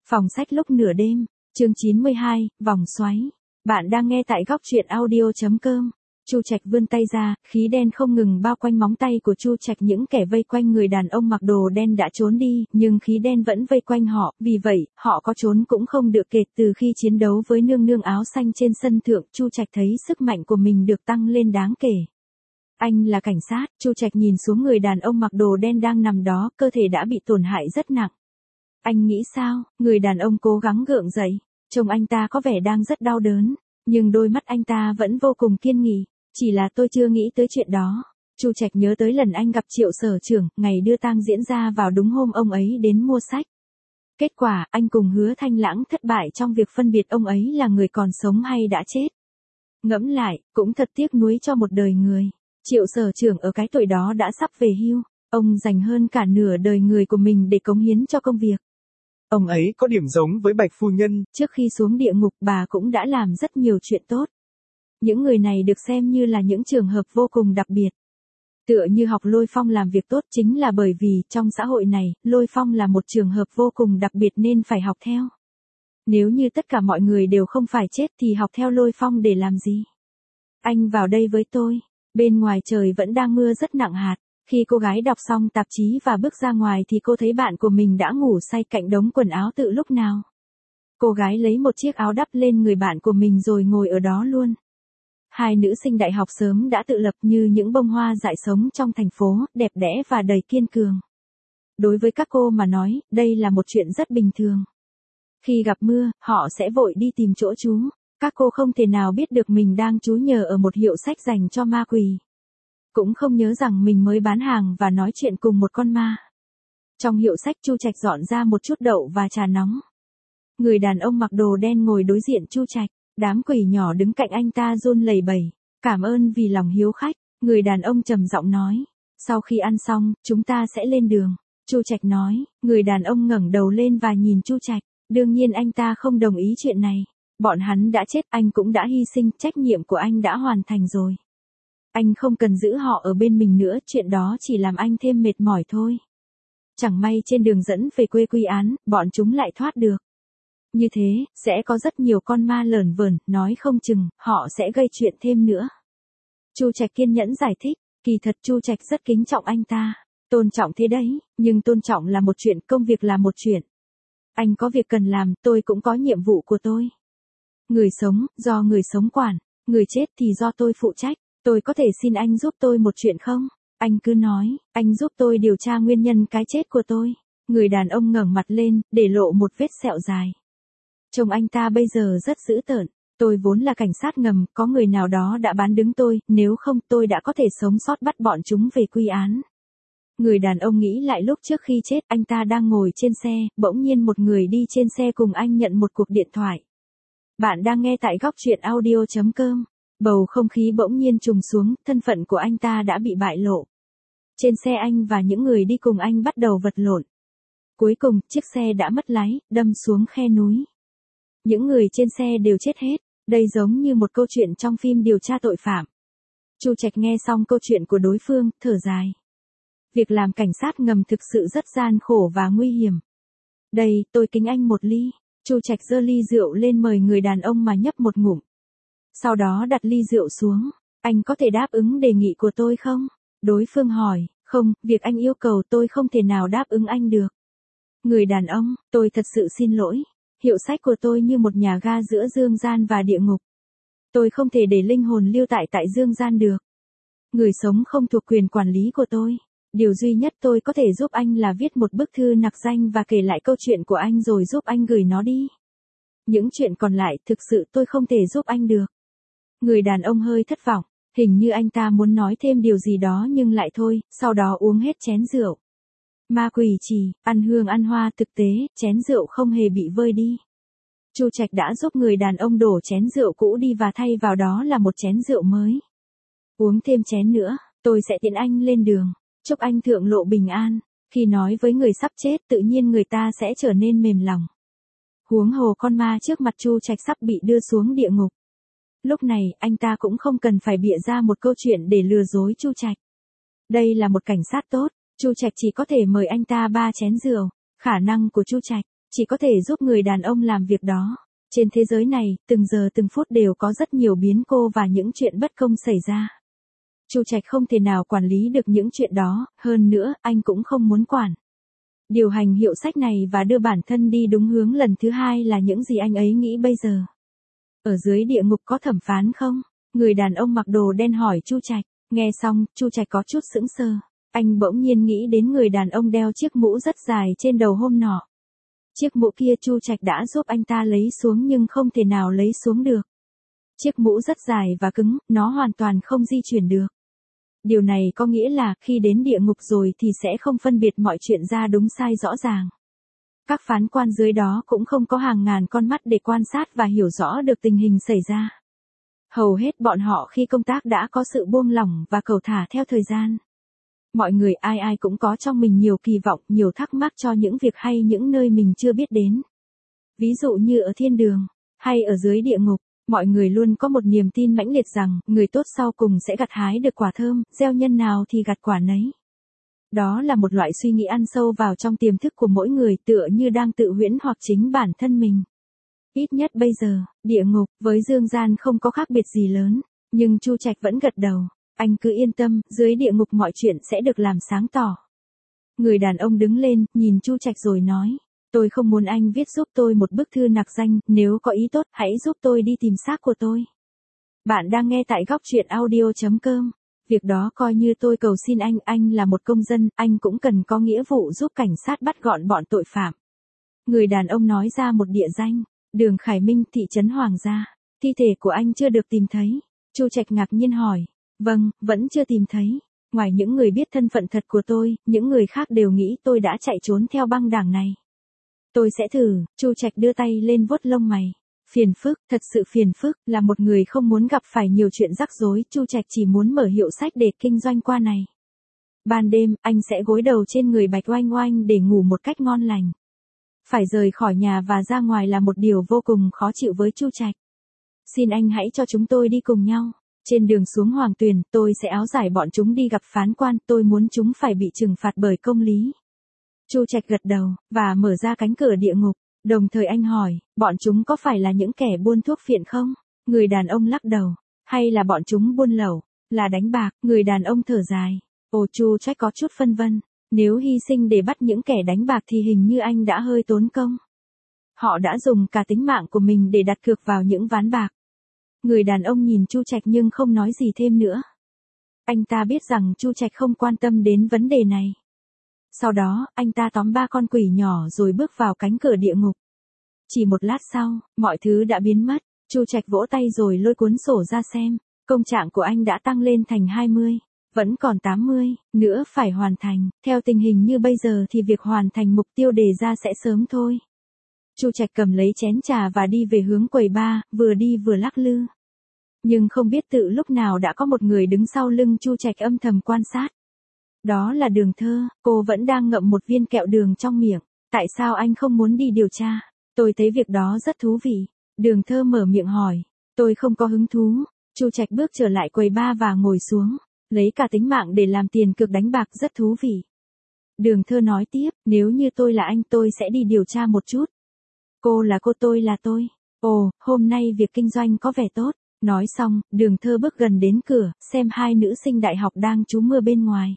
Phòng sách lúc nửa đêm, chương 92, vòng xoáy. Bạn đang nghe tại góc truyện audio.com. Chu Trạch vươn tay ra, khí đen không ngừng bao quanh móng tay của Chu Trạch, những kẻ vây quanh người đàn ông mặc đồ đen đã trốn đi, nhưng khí đen vẫn vây quanh họ, vì vậy, họ có trốn cũng không được. Kể từ khi chiến đấu với nương nương áo xanh trên sân thượng, Chu Trạch thấy sức mạnh của mình được tăng lên đáng kể. Anh là cảnh sát, Chu Trạch nhìn xuống người đàn ông mặc đồ đen đang nằm đó, cơ thể đã bị tổn hại rất nặng. Anh nghĩ sao? Người đàn ông cố gắng gượng dậy, trông anh ta có vẻ đang rất đau đớn, nhưng đôi mắt anh ta vẫn vô cùng kiên nghị. Chỉ là tôi chưa nghĩ tới chuyện đó. Chu Trạch nhớ tới lần anh gặp Triệu Sở Trưởng, ngày đưa tang diễn ra vào đúng hôm ông ấy đến mua sách. Kết quả, anh cùng Hứa Thanh Lãng thất bại trong việc phân biệt ông ấy là người còn sống hay đã chết. Ngẫm lại, cũng thật tiếc nuối cho một đời người. Triệu Sở Trưởng ở cái tuổi đó đã sắp về hưu, ông dành hơn cả nửa đời người của mình để cống hiến cho công việc. Ông ấy có điểm giống với Bạch Phu Nhân. Trước khi xuống địa ngục, bà cũng đã làm rất nhiều chuyện tốt. Những người này được xem như là những trường hợp vô cùng đặc biệt. Tựa như học Lôi Phong làm việc tốt, chính là bởi vì trong xã hội này, Lôi Phong là một trường hợp vô cùng đặc biệt nên phải học theo. Nếu như tất cả mọi người đều không phải chết thì học theo Lôi Phong để làm gì? Anh vào đây với tôi. Bên ngoài trời vẫn đang mưa rất nặng hạt. Khi cô gái đọc xong tạp chí và bước ra ngoài thì cô thấy bạn của mình đã ngủ say cạnh đống quần áo từ lúc nào. Cô gái lấy một chiếc áo đắp lên người bạn của mình rồi ngồi ở đó luôn. Hai nữ sinh đại học sớm đã tự lập như những bông hoa dại sống trong thành phố, đẹp đẽ và đầy kiên cường. Đối với các cô mà nói, đây là một chuyện rất bình thường. Khi gặp mưa, họ sẽ vội đi tìm chỗ trú. Các cô không thể nào biết được mình đang trú nhờ ở một hiệu sách dành cho ma quỷ. Cũng không nhớ rằng mình mới bán hàng và nói chuyện cùng một con ma. Trong hiệu sách, Chu Trạch dọn ra một chút đậu và trà nóng. Người đàn ông mặc đồ đen ngồi đối diện Chu Trạch. Đám quỷ nhỏ đứng cạnh anh ta run lẩy bẩy. Cảm ơn vì lòng hiếu khách, người đàn ông trầm giọng nói. Sau khi ăn xong, chúng ta sẽ lên đường. Chu Trạch nói. Người đàn ông ngẩng đầu lên và nhìn Chu Trạch. Đương nhiên anh ta không đồng ý chuyện này. Bọn hắn đã chết, anh cũng đã hy sinh, trách nhiệm của anh đã hoàn thành rồi. Anh không cần giữ họ ở bên mình nữa, chuyện đó chỉ làm anh thêm mệt mỏi thôi. Chẳng may trên đường dẫn về quê quy án, bọn chúng lại thoát được. Như thế, sẽ có rất nhiều con ma lởn vởn, nói không chừng, họ sẽ gây chuyện thêm nữa. Chu Trạch kiên nhẫn giải thích, kỳ thật Chu Trạch rất kính trọng anh ta. Tôn trọng thế đấy, nhưng tôn trọng là một chuyện, công việc là một chuyện. Anh có việc cần làm, tôi cũng có nhiệm vụ của tôi. Người sống, do người sống quản, người chết thì do tôi phụ trách. Tôi có thể xin anh giúp tôi một chuyện không? Anh cứ nói, anh giúp tôi điều tra nguyên nhân cái chết của tôi. Người đàn ông ngẩng mặt lên, để lộ một vết sẹo dài. Trông anh ta bây giờ rất dữ tợn. Tôi vốn là cảnh sát ngầm, có người nào đó đã bán đứng tôi, nếu không tôi đã có thể sống sót bắt bọn chúng về quy án. Người đàn ông nghĩ lại lúc trước khi chết, anh ta đang ngồi trên xe, bỗng nhiên một người đi trên xe cùng anh nhận một cuộc điện thoại. Bạn đang nghe tại góc truyện audio.com. Bầu không khí bỗng nhiên trùng xuống, thân phận của anh ta đã bị bại lộ. Trên xe anh và những người đi cùng anh bắt đầu vật lộn. Cuối cùng, chiếc xe đã mất lái, đâm xuống khe núi. Những người trên xe đều chết hết, đây giống như một câu chuyện trong phim điều tra tội phạm. Chu Trạch nghe xong câu chuyện của đối phương, thở dài. Việc làm cảnh sát ngầm thực sự rất gian khổ và nguy hiểm. Đây, tôi kính anh một ly. Chu Trạch giơ ly rượu lên mời người đàn ông mà nhấp một ngụm. Sau đó đặt ly rượu xuống. Anh có thể đáp ứng đề nghị của tôi không? Đối phương hỏi. Không, việc anh yêu cầu tôi không thể nào đáp ứng anh được. Người đàn ông, tôi thật sự xin lỗi. Hiệu sách của tôi như một nhà ga giữa dương gian và địa ngục. Tôi không thể để linh hồn lưu tại dương gian được. Người sống không thuộc quyền quản lý của tôi. Điều duy nhất tôi có thể giúp anh là viết một bức thư nặc danh và kể lại câu chuyện của anh rồi giúp anh gửi nó đi. Những chuyện còn lại thực sự tôi không thể giúp anh được. Người đàn ông hơi thất vọng, hình như anh ta muốn nói thêm điều gì đó nhưng lại thôi, sau đó uống hết chén rượu. Ma quỷ chỉ, ăn hương ăn hoa, thực tế, chén rượu không hề bị vơi đi. Chu Trạch đã giúp người đàn ông đổ chén rượu cũ đi và thay vào đó là một chén rượu mới. Uống thêm chén nữa, tôi sẽ tiễn anh lên đường, chúc anh thượng lộ bình an. Khi nói với người sắp chết tự nhiên người ta sẽ trở nên mềm lòng. Huống hồ con ma trước mặt Chu Trạch sắp bị đưa xuống địa ngục. Lúc này, anh ta cũng không cần phải bịa ra một câu chuyện để lừa dối Chu Trạch. Đây là một cảnh sát tốt, Chu Trạch chỉ có thể mời anh ta 3 chén rượu. Khả năng của Chu Trạch, chỉ có thể giúp người đàn ông làm việc đó. Trên thế giới này, từng giờ từng phút đều có rất nhiều biến cố và những chuyện bất công xảy ra. Chu Trạch không thể nào quản lý được những chuyện đó, hơn nữa, anh cũng không muốn quản. Điều hành hiệu sách này và đưa bản thân đi đúng hướng lần thứ hai là những gì anh ấy nghĩ bây giờ. Ở dưới địa ngục có thẩm phán không? Người đàn ông mặc đồ đen hỏi Chu Trạch. Nghe xong, Chu Trạch có chút sững sờ. Anh bỗng nhiên nghĩ đến người đàn ông đeo chiếc mũ rất dài trên đầu hôm nọ. Chiếc mũ kia Chu Trạch đã giúp anh ta lấy xuống nhưng không thể nào lấy xuống được. Chiếc mũ rất dài và cứng, nó hoàn toàn không di chuyển được. Điều này có nghĩa là khi đến địa ngục rồi thì sẽ không phân biệt mọi chuyện ra đúng sai rõ ràng. Các phán quan dưới đó cũng không có hàng ngàn con mắt để quan sát và hiểu rõ được tình hình xảy ra. Hầu hết bọn họ khi công tác đã có sự buông lỏng và cầu thả theo thời gian. Mọi người ai ai cũng có trong mình nhiều kỳ vọng, nhiều thắc mắc cho những việc hay những nơi mình chưa biết đến. Ví dụ như ở thiên đường, hay ở dưới địa ngục, mọi người luôn có một niềm tin mãnh liệt rằng, người tốt sau cùng sẽ gặt hái được quả thơm, gieo nhân nào thì gặt quả nấy. Đó là một loại suy nghĩ ăn sâu vào trong tiềm thức của mỗi người tựa như đang tự huyễn hoặc chính bản thân mình. Ít nhất bây giờ, địa ngục với dương gian không có khác biệt gì lớn, nhưng Chu Trạch vẫn gật đầu. Anh cứ yên tâm, dưới địa ngục mọi chuyện sẽ được làm sáng tỏ. Người đàn ông đứng lên, nhìn Chu Trạch rồi nói. Tôi không muốn anh viết giúp tôi một bức thư nặc danh, nếu có ý tốt, hãy giúp tôi đi tìm xác của tôi. Bạn đang nghe tại góc truyện audio.com. Việc đó coi như tôi cầu xin anh là một công dân, anh cũng cần có nghĩa vụ giúp cảnh sát bắt gọn bọn tội phạm. Người đàn ông nói ra một địa danh, đường Khải Minh, thị trấn Hoàng Gia. Thi thể của anh chưa được tìm thấy. Chu Trạch ngạc nhiên hỏi. Vâng, vẫn chưa tìm thấy. Ngoài những người biết thân phận thật của tôi, những người khác đều nghĩ tôi đã chạy trốn theo băng đảng này. Tôi sẽ thử. Chu Trạch đưa tay lên vuốt lông mày. Phiền phức, thật sự phiền phức, là một người không muốn gặp phải nhiều chuyện rắc rối, Chu Trạch chỉ muốn mở hiệu sách để kinh doanh qua này. Ban đêm, anh sẽ gối đầu trên người Bạch Oanh Oanh để ngủ một cách ngon lành. Phải rời khỏi nhà và ra ngoài là một điều vô cùng khó chịu với Chu Trạch. Xin anh hãy cho chúng tôi đi cùng nhau. Trên đường xuống Hoàng Tuyền, tôi sẽ áo giải bọn chúng đi gặp phán quan, tôi muốn chúng phải bị trừng phạt bởi công lý. Chu Trạch gật đầu, và mở ra cánh cửa địa ngục. Đồng thời anh hỏi, bọn chúng có phải là những kẻ buôn thuốc phiện không? Người đàn ông lắc đầu. Hay là bọn chúng buôn lậu, là đánh bạc? Người đàn ông thở dài. Chu Trạch có chút phân vân. Nếu hy sinh để bắt những kẻ đánh bạc thì hình như anh đã hơi tốn công. Họ đã dùng cả tính mạng của mình để đặt cược vào những ván bạc. Người đàn ông nhìn Chu Trạch nhưng không nói gì thêm nữa. Anh ta biết rằng Chu Trạch không quan tâm đến vấn đề này. Sau đó, anh ta tóm 3 con quỷ nhỏ rồi bước vào cánh cửa địa ngục. Chỉ một lát sau, mọi thứ đã biến mất. Chu Trạch vỗ tay rồi lôi cuốn sổ ra xem. Công trạng của anh đã tăng lên thành 20. Vẫn còn 80 nữa phải hoàn thành. Theo tình hình như bây giờ thì việc hoàn thành mục tiêu đề ra sẽ sớm thôi. Chu Trạch cầm lấy chén trà và đi về hướng quầy bar, vừa đi vừa lắc lư. Nhưng không biết tự lúc nào đã có một người đứng sau lưng Chu Trạch âm thầm quan sát. Đó là Đường Thơ, cô vẫn đang ngậm một viên kẹo đường trong miệng. Tại sao anh không muốn đi điều tra? Tôi thấy việc đó rất thú vị. Đường Thơ mở miệng hỏi. Tôi không có hứng thú. Chu Trạch bước trở lại quầy bar và ngồi xuống. Lấy cả tính mạng để làm tiền cược đánh bạc rất thú vị. Đường Thơ nói tiếp, nếu như tôi là anh tôi sẽ đi điều tra một chút. Cô là cô, tôi là tôi. Hôm nay việc kinh doanh có vẻ tốt. Nói xong, Đường Thơ bước gần đến cửa, xem 2 nữ sinh đại học đang trú mưa bên ngoài.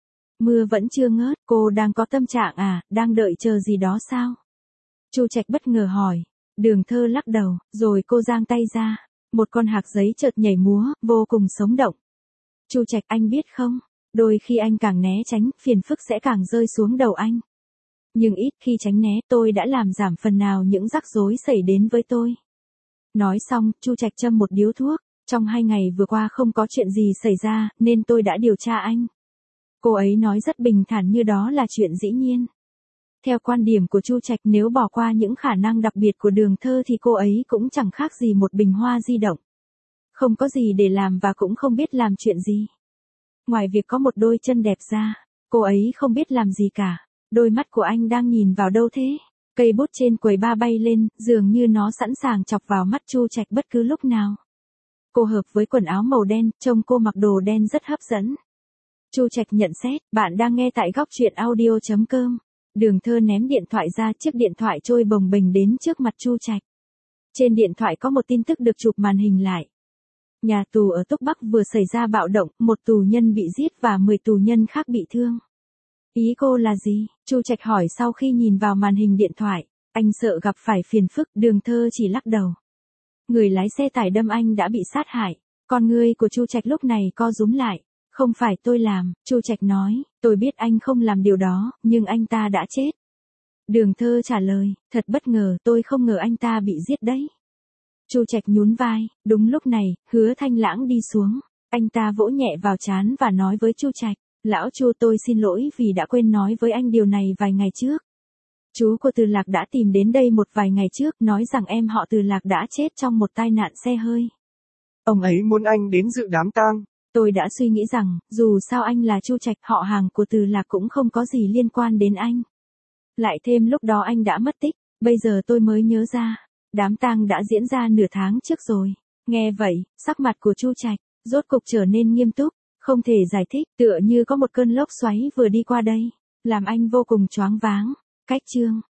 Mưa vẫn chưa ngớt, cô đang có tâm trạng à, đang đợi chờ gì đó sao? Chu Trạch bất ngờ hỏi. Đường Thơ lắc đầu, rồi cô giang tay ra. Một con hạc giấy chợt nhảy múa, vô cùng sống động. Chu Trạch, anh biết không, đôi khi anh càng né tránh, phiền phức sẽ càng rơi xuống đầu anh. Nhưng ít khi tránh né, tôi đã làm giảm phần nào những rắc rối xảy đến với tôi. Nói xong, Chu Trạch châm một điếu thuốc. Trong 2 ngày vừa qua không có chuyện gì xảy ra, nên tôi đã điều tra anh. Cô ấy nói rất bình thản như đó là chuyện dĩ nhiên. Theo quan điểm của Chu Trạch, nếu bỏ qua những khả năng đặc biệt của Đường Thơ thì cô ấy cũng chẳng khác gì một bình hoa di động. Không có gì để làm và cũng không biết làm chuyện gì. Ngoài việc có một đôi chân đẹp ra, cô ấy không biết làm gì cả. Đôi mắt của anh đang nhìn vào đâu thế? Cây bút trên quầy bar bay lên, dường như nó sẵn sàng chọc vào mắt Chu Trạch bất cứ lúc nào. Cô hợp với quần áo màu đen, trông cô mặc đồ đen rất hấp dẫn. Chu Trạch nhận xét, bạn đang nghe tại góc truyện audio.com. Đường Thơ ném điện thoại ra, chiếc điện thoại trôi bồng bềnh đến trước mặt Chu Trạch. Trên điện thoại có một tin tức được chụp màn hình lại. Nhà tù ở Túc Bắc vừa xảy ra bạo động, một tù nhân bị giết và 10 tù nhân khác bị thương. Ý cô là gì? Chu Trạch hỏi sau khi nhìn vào màn hình điện thoại. Anh sợ gặp phải phiền phức, Đường Thơ chỉ lắc đầu. Người lái xe tải đâm anh đã bị sát hại. Con ngươi của Chu Trạch lúc này co rúm lại. Không phải tôi làm, Chu Trạch nói, tôi biết anh không làm điều đó, nhưng anh ta đã chết. Đường Thơ trả lời, thật bất ngờ, tôi không ngờ anh ta bị giết đấy. Chu Trạch nhún vai, đúng lúc này, Hứa Thanh Lãng đi xuống. Anh ta vỗ nhẹ vào trán và nói với Chu Trạch, lão Chu, tôi xin lỗi vì đã quên nói với anh điều này vài ngày trước. Chú của Từ Lạc đã tìm đến đây một vài ngày trước, nói rằng em họ Từ Lạc đã chết trong một tai nạn xe hơi. Ông ấy muốn anh đến dự đám tang. Tôi đã suy nghĩ rằng, dù sao anh là Chu Trạch, họ hàng của Từ Lạc cũng không có gì liên quan đến anh. Lại thêm lúc đó anh đã mất tích, bây giờ tôi mới nhớ ra, đám tang đã diễn ra nửa tháng trước rồi. Nghe vậy, sắc mặt của Chu Trạch rốt cục trở nên nghiêm túc, không thể giải thích, tựa như có một cơn lốc xoáy vừa đi qua đây, làm anh vô cùng choáng váng. Cách chương